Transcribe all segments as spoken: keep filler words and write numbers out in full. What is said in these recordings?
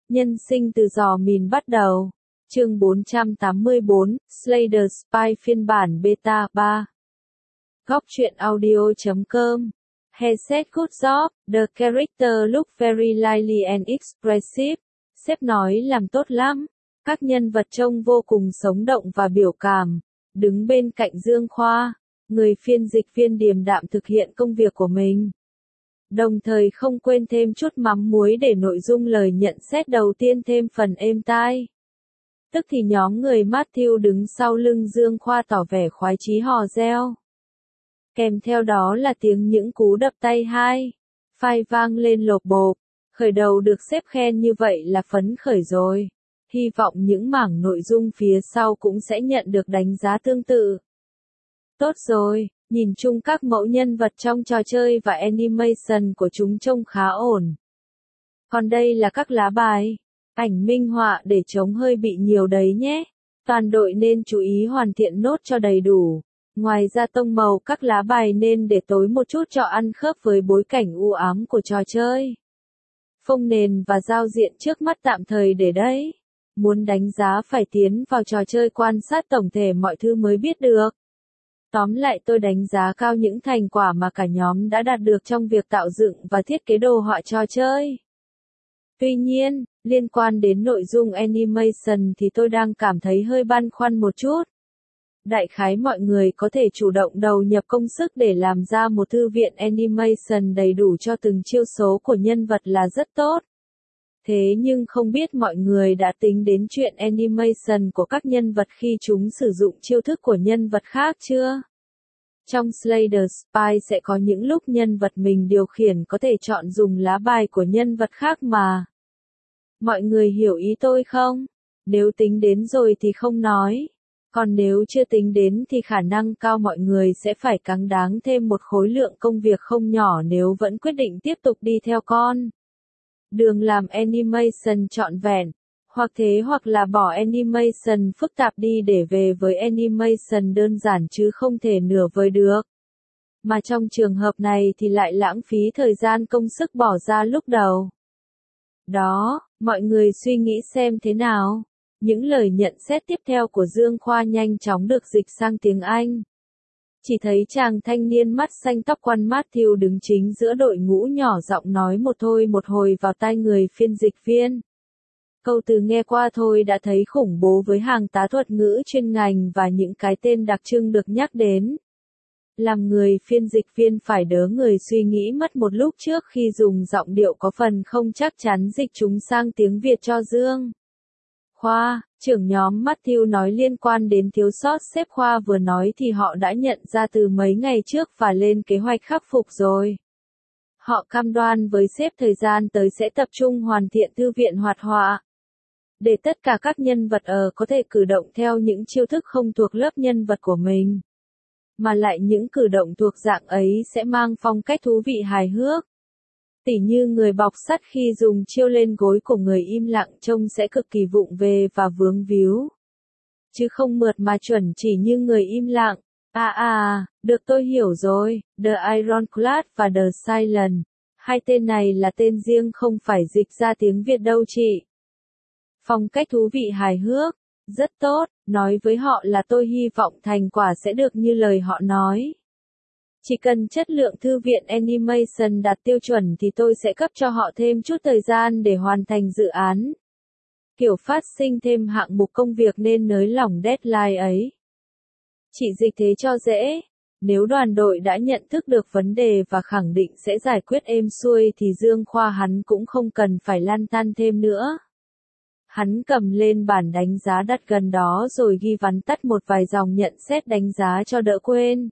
Nhân sinh từ giò mìn bắt đầu. Chương bốn trăm tám mươi bốn, Slay the Spire phiên bản beta ba. Góc truyện audio chấm com. He said good job, the character look very lively and expressive. Sếp nói làm tốt lắm. Các nhân vật trông vô cùng sống động và biểu cảm. Đứng bên cạnh Dương Khoa, người phiên dịch viên điềm đạm thực hiện công việc của mình. Đồng thời không quên thêm chút mắm muối để nội dung lời nhận xét đầu tiên thêm phần êm tai. Tức thì nhóm người Matthew đứng sau lưng Dương Khoa tỏ vẻ khoái chí hò reo. Kèm theo đó là tiếng những cú đập tay hai, phai vang lên lộp bộp. Khởi đầu được xếp khen như vậy là phấn khởi rồi. Hy vọng những mảng nội dung phía sau cũng sẽ nhận được đánh giá tương tự. Tốt rồi, nhìn chung các mẫu nhân vật trong trò chơi và animation của chúng trông khá ổn. Còn đây là các lá bài. Ảnh minh họa để chống hơi bị nhiều đấy nhé. Toàn đội nên chú ý hoàn thiện nốt cho đầy đủ. Ngoài ra tông màu các lá bài nên để tối một chút cho ăn khớp với bối cảnh u ám của trò chơi. Phông nền và giao diện trước mắt tạm thời để đấy. Muốn đánh giá phải tiến vào trò chơi quan sát tổng thể mọi thứ mới biết được. Tóm lại tôi đánh giá cao những thành quả mà cả nhóm đã đạt được trong việc tạo dựng và thiết kế đồ họa trò chơi. Tuy nhiên, liên quan đến nội dung animation thì tôi đang cảm thấy hơi băn khoăn một chút. Đại khái mọi người có thể chủ động đầu nhập công sức để làm ra một thư viện animation đầy đủ cho từng chiêu số của nhân vật là rất tốt. Thế nhưng không biết mọi người đã tính đến chuyện animation của các nhân vật khi chúng sử dụng chiêu thức của nhân vật khác chưa? Trong Slay the Spire sẽ có những lúc nhân vật mình điều khiển có thể chọn dùng lá bài của nhân vật khác mà. Mọi người hiểu ý tôi không? Nếu tính đến rồi thì không nói. Còn nếu chưa tính đến thì khả năng cao mọi người sẽ phải cáng đáng thêm một khối lượng công việc không nhỏ nếu vẫn quyết định tiếp tục đi theo con đường làm animation trọn vẹn. Hoặc thế hoặc là bỏ animation phức tạp đi để về với animation đơn giản chứ không thể nửa vời được. Mà trong trường hợp này thì lại lãng phí thời gian công sức bỏ ra lúc đầu. Đó, mọi người suy nghĩ xem thế nào. Những lời nhận xét tiếp theo của Dương Khoa nhanh chóng được dịch sang tiếng Anh. Chỉ thấy chàng thanh niên mắt xanh tóc quăn Matthew đứng chính giữa đội ngũ nhỏ giọng nói một thôi một hồi vào tai người phiên dịch viên. Câu từ nghe qua thôi đã thấy khủng bố với hàng tá thuật ngữ chuyên ngành và những cái tên đặc trưng được nhắc đến. Làm người phiên dịch viên phải đớ người suy nghĩ mất một lúc trước khi dùng giọng điệu có phần không chắc chắn dịch chúng sang tiếng Việt cho Dương Khoa, trưởng nhóm Matthew nói liên quan đến thiếu sót sếp Khoa vừa nói thì họ đã nhận ra từ mấy ngày trước và lên kế hoạch khắc phục rồi. Họ cam đoan với sếp thời gian tới sẽ tập trung hoàn thiện thư viện hoạt họa. Để tất cả các nhân vật ở có thể cử động theo những chiêu thức không thuộc lớp nhân vật của mình. Mà lại những cử động thuộc dạng ấy sẽ mang phong cách thú vị hài hước. Tỉ như người bọc sắt khi dùng chiêu lên gối của người im lặng trông sẽ cực kỳ vụng về và vướng víu. Chứ không mượt mà chuẩn chỉ như người im lặng. À à, được tôi hiểu rồi, The Ironclad và The Silent. Hai tên này là tên riêng không phải dịch ra tiếng Việt đâu chị. Phong cách thú vị hài hước, rất tốt, nói với họ là tôi hy vọng thành quả sẽ được như lời họ nói. Chỉ cần chất lượng thư viện animation đạt tiêu chuẩn thì tôi sẽ cấp cho họ thêm chút thời gian để hoàn thành dự án. Kiểu phát sinh thêm hạng mục công việc nên nới lỏng deadline ấy. Chỉ dịch thế cho dễ. Nếu đoàn đội đã nhận thức được vấn đề và khẳng định sẽ giải quyết êm xuôi thì Dương Khoa hắn cũng không cần phải lăn tăn thêm nữa. Hắn cầm lên bản đánh giá đặt gần đó rồi ghi vắn tắt một vài dòng nhận xét đánh giá cho đỡ quên.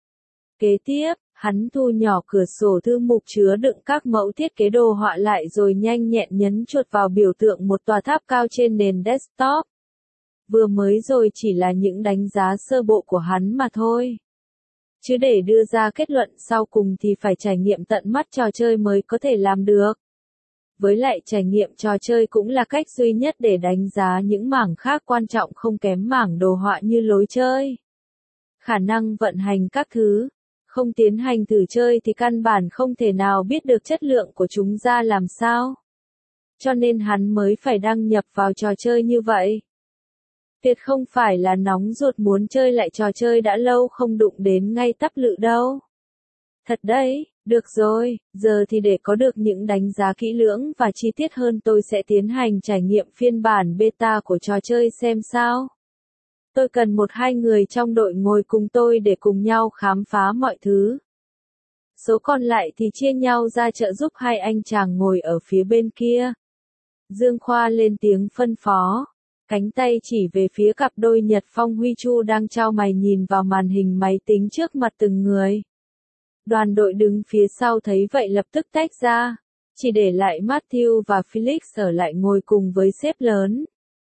Kế tiếp, hắn thu nhỏ cửa sổ thư mục chứa đựng các mẫu thiết kế đồ họa lại rồi nhanh nhẹn nhấn chuột vào biểu tượng một tòa tháp cao trên nền desktop. Vừa mới rồi chỉ là những đánh giá sơ bộ của hắn mà thôi. Chứ để đưa ra kết luận sau cùng thì phải trải nghiệm tận mắt trò chơi mới có thể làm được. Với lại trải nghiệm trò chơi cũng là cách duy nhất để đánh giá những mảng khác quan trọng không kém mảng đồ họa như lối chơi. Khả năng vận hành các thứ. Không tiến hành thử chơi thì căn bản không thể nào biết được chất lượng của chúng ra làm sao. cho nên hắn mới phải đăng nhập vào trò chơi như vậy. Tuyệt không phải là nóng ruột muốn chơi lại trò chơi đã lâu không đụng đến ngay tắp lự đâu. Thật đấy, được rồi, giờ thì để có được những đánh giá kỹ lưỡng và chi tiết hơn tôi sẽ tiến hành trải nghiệm phiên bản beta của trò chơi xem sao. Tôi cần một hai người trong đội ngồi cùng tôi để cùng nhau khám phá mọi thứ. Số còn lại thì chia nhau ra trợ giúp hai anh chàng ngồi ở phía bên kia. Dương Khoa lên tiếng phân phó. Cánh tay chỉ về phía cặp đôi Nhật Phong Huy Chu đang chau mày nhìn vào màn hình máy tính trước mặt từng người. Đoàn đội đứng phía sau thấy vậy lập tức tách ra, chỉ để lại Matthew và Felix ở lại ngồi cùng với sếp lớn.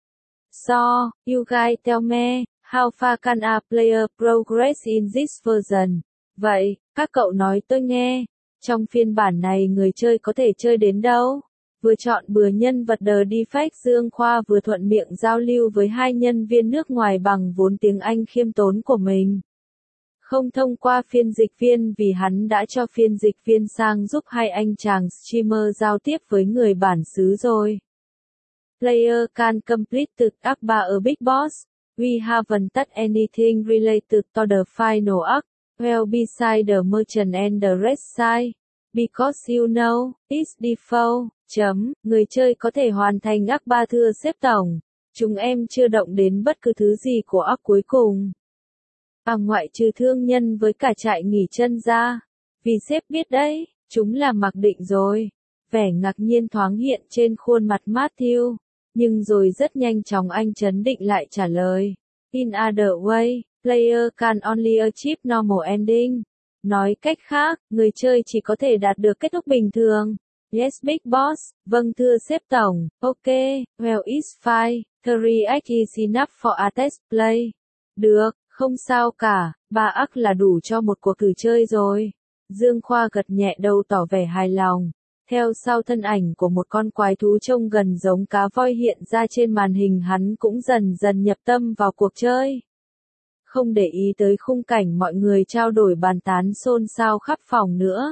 So, you guys tell me, how far can a player progress in this version? Vậy, các cậu nói tôi nghe, trong phiên bản này người chơi có thể chơi đến đâu? Vừa chọn bừa nhân vật The Defect Dương Khoa vừa thuận miệng giao lưu với hai nhân viên nước ngoài bằng vốn tiếng Anh khiêm tốn của mình. Không thông qua phiên dịch viên vì hắn đã cho phiên dịch viên sang giúp hai anh chàng streamer giao tiếp với người bản xứ rồi. Player can complete the act ba a Big Boss. We haven't touched anything related to the final act. Well beside the merchant and the red side. Because you know, it's default. Chấm, người chơi có thể hoàn thành act ba thưa sếp tổng. Chúng em chưa động đến bất cứ thứ gì của act cuối cùng. À ngoại trừ thương nhân với cả trại nghỉ chân ra. Vì sếp biết đấy, chúng là mặc định rồi. Vẻ ngạc nhiên thoáng hiện trên khuôn mặt Matthew. Nhưng rồi rất nhanh chóng anh trấn định lại trả lời. In other way, player can only achieve normal ending. Nói cách khác, người chơi chỉ có thể đạt được kết thúc bình thường. Yes big boss, vâng thưa sếp tổng, ok, well it's fine, three act is enough for a test play. Được, không sao cả, ba act là đủ cho một cuộc thử chơi rồi. Dương Khoa gật nhẹ đầu tỏ vẻ hài lòng. Theo sau thân ảnh của một con quái thú trông gần giống cá voi hiện ra trên màn hình hắn cũng dần dần nhập tâm vào cuộc chơi. Không để ý tới khung cảnh mọi người trao đổi bàn tán xôn xao khắp phòng nữa.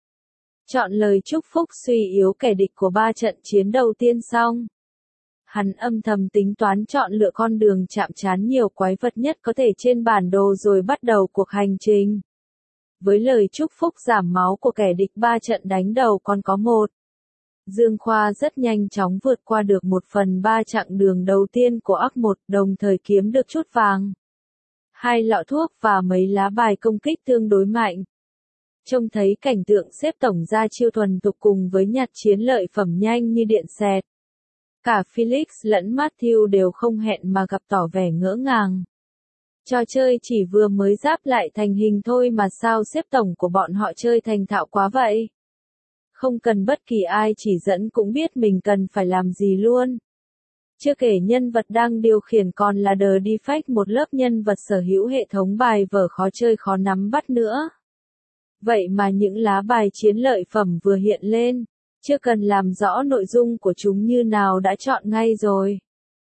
Chọn lời chúc phúc suy yếu kẻ địch của ba trận chiến đầu tiên xong. Hắn âm thầm tính toán chọn lựa con đường chạm trán nhiều quái vật nhất có thể trên bản đồ rồi bắt đầu cuộc hành trình. Với lời chúc phúc giảm máu của kẻ địch ba trận đánh đầu còn có một. Dương Khoa rất nhanh chóng vượt qua được một phần ba chặng đường đầu tiên của ác một, đồng thời kiếm được chút vàng. Hai lọ thuốc và mấy lá bài công kích tương đối mạnh. Trông thấy cảnh tượng xếp tổng ra chiêu thuần thục cùng với nhặt chiến lợi phẩm nhanh như điện xẹt. Cả Felix lẫn Matthew đều không hẹn mà gặp tỏ vẻ ngỡ ngàng. Trò chơi chỉ vừa mới giáp lại thành hình thôi mà sao xếp tổng của bọn họ chơi thành thạo quá vậy? Không cần bất kỳ ai chỉ dẫn cũng biết mình cần phải làm gì luôn. Chưa kể nhân vật đang điều khiển còn là The Defect, một lớp nhân vật sở hữu hệ thống bài vở khó chơi khó nắm bắt nữa. Vậy mà những lá bài chiến lợi phẩm vừa hiện lên, chưa cần làm rõ nội dung của chúng như nào đã chọn ngay rồi.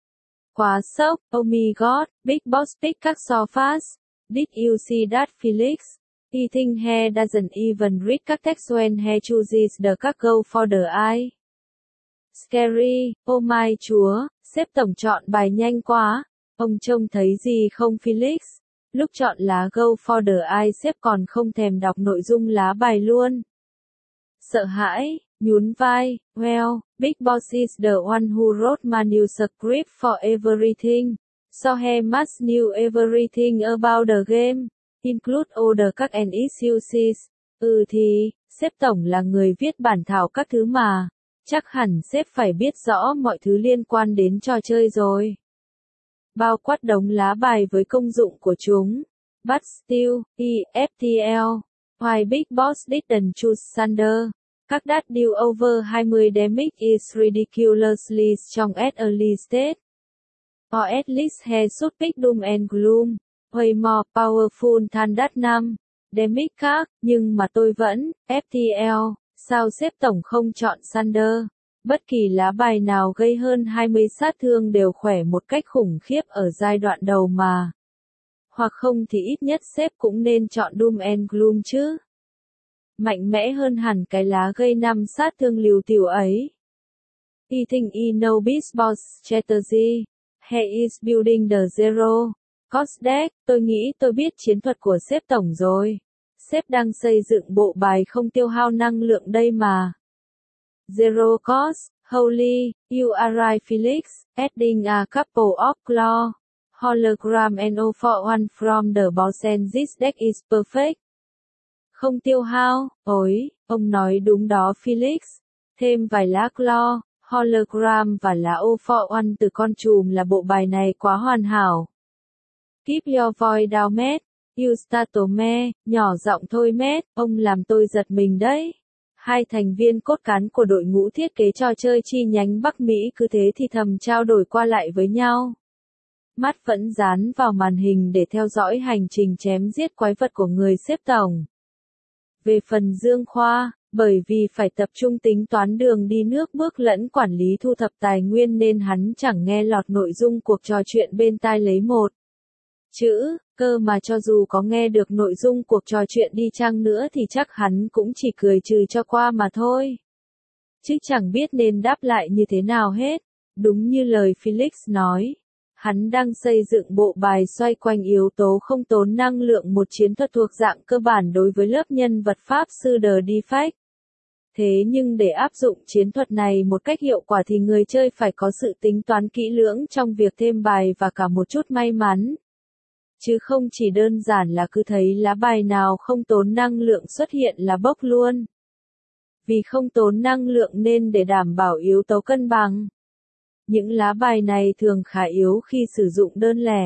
Quá sốc, oh my god, Big Boss pick các so fast. Did you see that Felix? He think he doesn't even read các text when he chooses the các go for the eye. Scary, oh my chúa, xếp tổng chọn bài nhanh quá. Ông trông thấy gì không Felix? Lúc chọn lá go for the eye xếp còn không thèm đọc nội dung lá bài luôn. Sợ hãi, nhún vai, well, Big Boss is the one who wrote manuscript for everything. So he must knew everything about the game, include all the các and issues. Ừ thì, sếp tổng là người viết bản thảo các thứ mà. Chắc hẳn sếp phải biết rõ mọi thứ liên quan đến trò chơi rồi. Bao quát đống lá bài với công dụng của chúng. But still, E F T L. Why Big Boss didn't choose Thunder? Các that deal over twenty damage is ridiculously strong at early stage. Or at least he should pick Doom and Gloom. Way more powerful than that năm. Damage khác, nhưng mà tôi vẫn, F T L, sao xếp tổng không chọn Thunder? Bất kỳ lá bài nào gây hơn hai mươi sát thương đều khỏe một cách khủng khiếp ở giai đoạn đầu mà. Hoặc không thì ít nhất xếp cũng nên chọn Doom and Gloom chứ. Mạnh mẽ hơn hẳn cái lá gây năm sát thương liều tiểu ấy. He think he know baseball strategy. He is building the zero cost deck. Tôi nghĩ tôi biết chiến thuật của sếp tổng rồi. Sếp đang xây dựng bộ bài không tiêu hao năng lượng đây mà. Zero cost, holy, you are right Felix, adding a couple of claw, hologram and O for one from the boss and this deck is perfect. Không tiêu hao, ối, ông nói đúng đó Felix. Thêm vài lá claw, hologram và lá O for one từ con trùm là bộ bài này quá hoàn hảo. Keep your voice down Matt, you start to me, nhỏ giọng thôi Matt, ông làm tôi giật mình đấy. Hai thành viên cốt cán của đội ngũ thiết kế trò chơi chi nhánh Bắc Mỹ cứ thế thì thầm trao đổi qua lại với nhau. Mắt vẫn dán vào màn hình để theo dõi hành trình chém giết quái vật của người sếp tổng. Về phần Dương Khoa, bởi vì phải tập trung tính toán đường đi nước bước lẫn quản lý thu thập tài nguyên nên hắn chẳng nghe lọt nội dung cuộc trò chuyện bên tai lấy một chữ, cơ mà cho dù có nghe được nội dung cuộc trò chuyện đi chăng nữa thì chắc hắn cũng chỉ cười trừ cho qua mà thôi. Chứ chẳng biết nên đáp lại như thế nào hết. Đúng như lời Felix nói, hắn đang xây dựng bộ bài xoay quanh yếu tố không tốn năng lượng, một chiến thuật thuộc dạng cơ bản đối với lớp nhân vật Pháp sư The Defect. Thế nhưng để áp dụng chiến thuật này một cách hiệu quả thì người chơi phải có sự tính toán kỹ lưỡng trong việc thêm bài và cả một chút may mắn. Chứ không chỉ đơn giản là cứ thấy lá bài nào không tốn năng lượng xuất hiện là bốc luôn. Vì không tốn năng lượng nên để đảm bảo yếu tố cân bằng, những lá bài này thường khá yếu khi sử dụng đơn lẻ.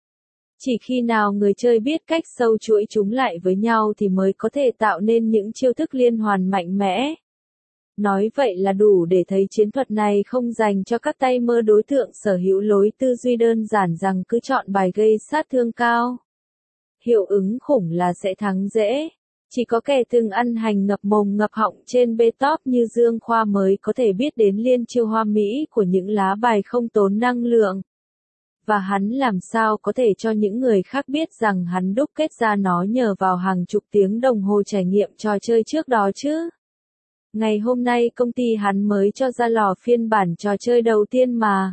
Chỉ khi nào người chơi biết cách sâu chuỗi chúng lại với nhau thì mới có thể tạo nên những chiêu thức liên hoàn mạnh mẽ. Nói vậy là đủ để thấy chiến thuật này không dành cho các tay mơ đối tượng sở hữu lối tư duy đơn giản rằng cứ chọn bài gây sát thương cao. Hiệu ứng khủng là sẽ thắng dễ. Chỉ có kẻ từng ăn hành ngập mồm ngập họng trên bê-top như Dương Khoa mới có thể biết đến liên chiêu hoa mỹ của những lá bài không tốn năng lượng. Và hắn làm sao có thể cho những người khác biết rằng hắn đúc kết ra nó nhờ vào hàng chục tiếng đồng hồ trải nghiệm trò chơi trước đó chứ. Ngày hôm nay công ty hắn mới cho ra lò phiên bản trò chơi đầu tiên mà.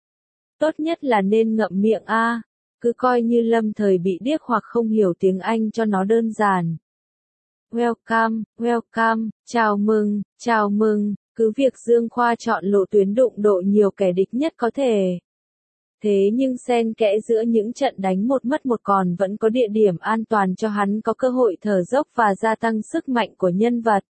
Tốt nhất là nên ngậm miệng a, cứ coi như lâm thời bị điếc hoặc không hiểu tiếng Anh cho nó đơn giản. Welcome, welcome, chào mừng, chào mừng, cứ việc Dương Khoa chọn lộ tuyến đụng độ nhiều kẻ địch nhất có thể. Thế nhưng xen kẽ giữa những trận đánh một mất một còn vẫn có địa điểm an toàn cho hắn có cơ hội thở dốc và gia tăng sức mạnh của nhân vật.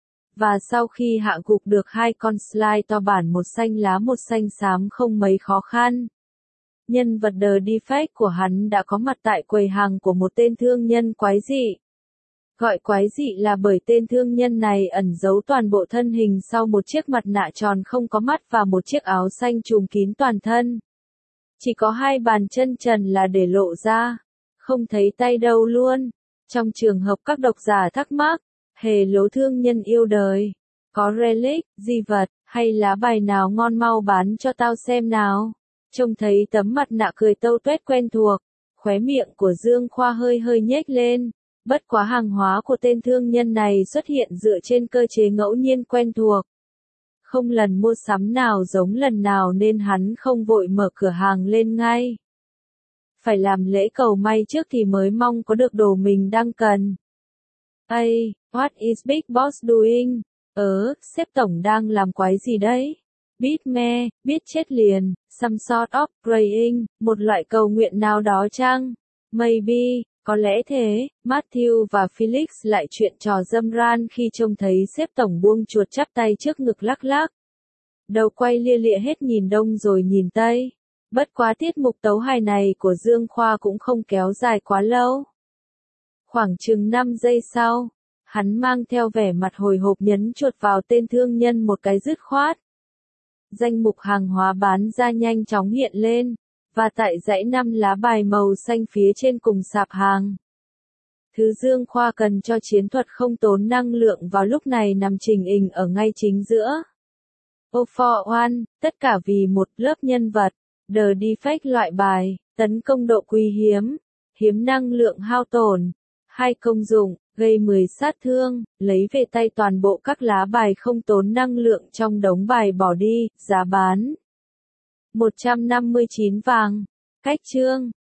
Và sau khi hạ gục được hai con slime to bản một xanh lá một xanh xám không mấy khó khăn, nhân vật The Defect của hắn đã có mặt tại quầy hàng của một tên thương nhân quái dị. Gọi quái dị là bởi tên thương nhân này ẩn giấu toàn bộ thân hình sau một chiếc mặt nạ tròn không có mắt và một chiếc áo xanh trùm kín toàn thân. Chỉ có hai bàn chân trần là để lộ ra, không thấy tay đâu luôn. Trong trường hợp các độc giả thắc mắc, hề lố thương nhân yêu đời, có relic, di vật, hay lá bài nào ngon mau bán cho tao xem nào. Trông thấy tấm mặt nạ cười tâu tuét quen thuộc, khóe miệng của Dương Khoa hơi hơi nhếch lên. Bất quá hàng hóa của tên thương nhân này xuất hiện dựa trên cơ chế ngẫu nhiên quen thuộc. Không lần mua sắm nào giống lần nào nên hắn không vội mở cửa hàng lên ngay. Phải làm lễ cầu may trước thì mới mong có được đồ mình đang cần. Ây, what is Big Boss doing? Ờ, sếp tổng đang làm quái gì đấy? Biết me, biết chết liền, some sort of praying, một loại cầu nguyện nào đó chăng? Maybe. Có lẽ thế, Matthew và Felix lại chuyện trò dâm ran khi trông thấy sếp tổng buông chuột chắp tay trước ngực lắc lắc. Đầu quay lia lịa hết nhìn đông rồi nhìn tây. Bất quá tiết mục tấu hài này của Dương Khoa cũng không kéo dài quá lâu. Khoảng chừng năm giây sau, hắn mang theo vẻ mặt hồi hộp nhấn chuột vào tên thương nhân một cái dứt khoát. Danh mục hàng hóa bán ra nhanh chóng hiện lên. Và tại dãy năm lá bài màu xanh phía trên cùng sạp hàng. Thứ Dương Khoa cần cho chiến thuật không tốn năng lượng vào lúc này nằm trình hình ở ngay chính giữa. Oh for one, tất cả vì một lớp nhân vật, The Defect loại bài, tấn công độ quý hiếm, hiếm năng lượng hao tổn, hai công dụng, gây mười sát thương, lấy về tay toàn bộ các lá bài không tốn năng lượng trong đống bài bỏ đi, giá bán một trăm năm mươi chín vàng. Cách chương